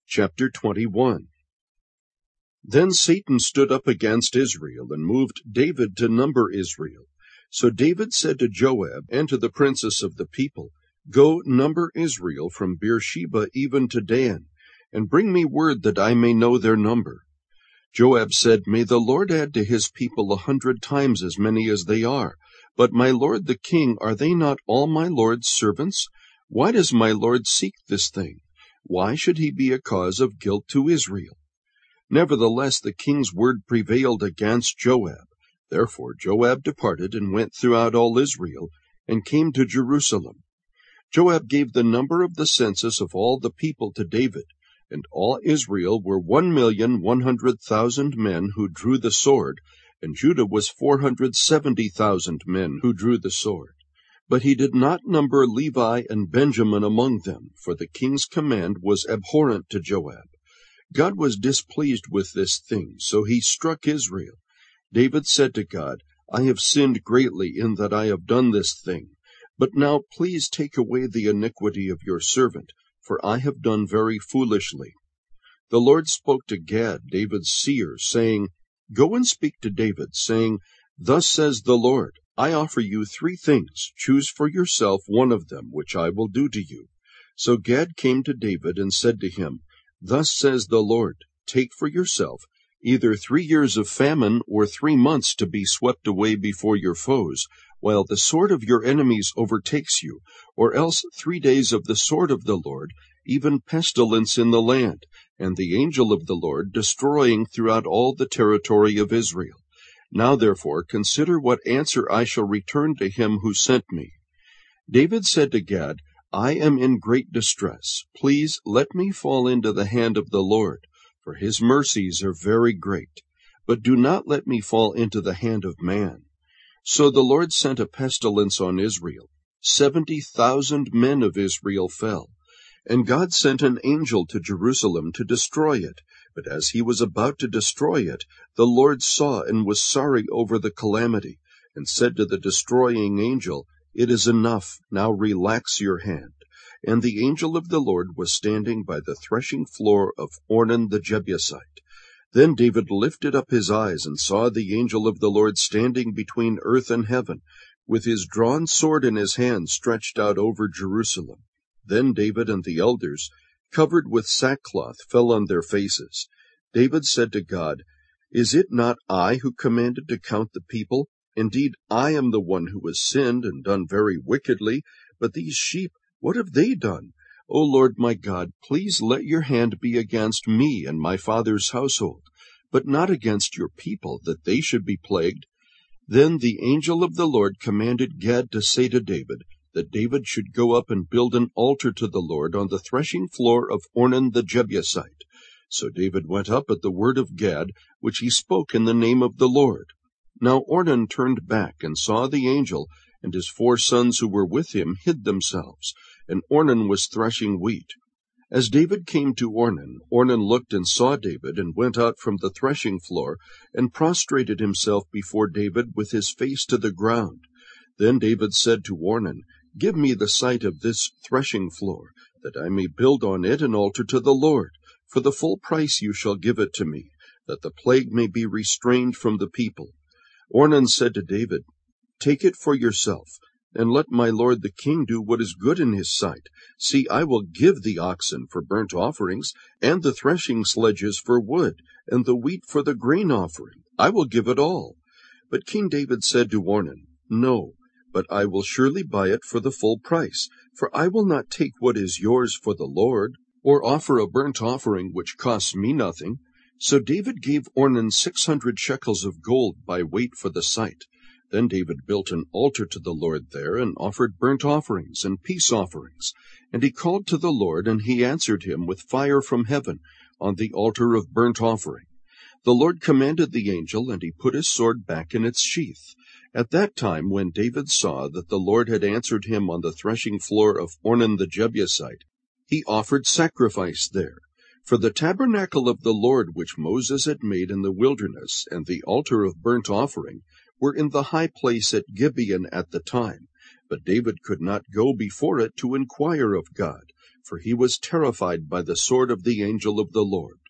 Chapter 21. Then Satan stood up against Israel, and moved David to number Israel. So David said to Joab and to the princes of the people, Go number Israel from Beersheba even to Dan, and bring me word that I may know their number. Joab said, May the Lord add to his people 100 times as many as they are. But my lord the king, are they not all my lord's servants? Why does my lord seek this thing? Why should he be a cause of guilt to Israel? Nevertheless, the king's word prevailed against Joab. Therefore Joab departed and went throughout all Israel, and came to Jerusalem. Joab gave the number of the census of all the people to David, and all Israel were 1,100,000 men who drew the sword, and Judah was 470,000 men who drew the sword. But he did not number Levi and Benjamin among them, for the king's command was abhorrent to Joab. God was displeased with this thing, so he struck Israel. David said to God, I have sinned greatly in that I have done this thing. But now please take away the iniquity of your servant, for I have done very foolishly. The Lord spoke to Gad, David's seer, saying, Go and speak to David, saying, Thus says the Lord, I offer you 3 things. Choose for yourself one of them, which I will do to you. So Gad came to David and said to him, Thus says the Lord, take for yourself either 3 years of famine or 3 months to be swept away before your foes, while the sword of your enemies overtakes you, or else 3 days of the sword of the Lord, even pestilence in the land, and the angel of the Lord destroying throughout all the territory of Israel. Now therefore consider what answer I shall return to him who sent me. David said to Gad, I am in great distress. Please let me fall into the hand of the Lord, for his mercies are very great. But do not let me fall into the hand of man. So the Lord sent a pestilence on Israel. 70,000 men of Israel fell. And God sent an angel to Jerusalem to destroy it. But as he was about to destroy it, the Lord saw and was sorry over the calamity, and said to the destroying angel, It is enough, now relax your hand. And the angel of the Lord was standing by the threshing floor of Ornan the Jebusite. Then David lifted up his eyes and saw the angel of the Lord standing between earth and heaven, with his drawn sword in his hand stretched out over Jerusalem. Then David and the elders, covered with sackcloth, fell on their faces. David said to God, Is it not I who commanded to count the people? Indeed, I am the one who has sinned and done very wickedly, but these sheep, what have they done? O Lord my God, please let your hand be against me and my father's household, but not against your people, that they should be plagued. Then the angel of the Lord commanded Gad to say to David, that David should go up and build an altar to the Lord on the threshing floor of Ornan the Jebusite. So David went up at the word of Gad, which he spoke in the name of the Lord. Now Ornan turned back and saw the angel, and his 4 sons who were with him hid themselves, and Ornan was threshing wheat. As David came to Ornan, Ornan looked and saw David, and went out from the threshing floor, and prostrated himself before David with his face to the ground. Then David said to Ornan, Give me the site of this threshing floor, that I may build on it an altar to the Lord. For the full price you shall give it to me, that the plague may be restrained from the people. Ornan said to David, Take it for yourself, and let my lord the king do what is good in his sight. See, I will give the oxen for burnt offerings, and the threshing sledges for wood, and the wheat for the grain offering. I will give it all. But King David said to Ornan, No, but I will surely buy it for the full price, for I will not take what is yours for the Lord, or offer a burnt offering which costs me nothing. So David gave Ornan 600 shekels of gold by weight for the site. Then David built an altar to the Lord there, and offered burnt offerings and peace offerings. And he called to the Lord, and he answered him with fire from heaven on the altar of burnt offering. The Lord commanded the angel, and he put his sword back in its sheath. At that time, when David saw that the Lord had answered him on the threshing floor of Ornan the Jebusite, he offered sacrifice there. For the tabernacle of the Lord which Moses had made in the wilderness, and the altar of burnt offering, were in the high place at Gibeon at the time. But David could not go before it to inquire of God, for he was terrified by the sword of the angel of the Lord.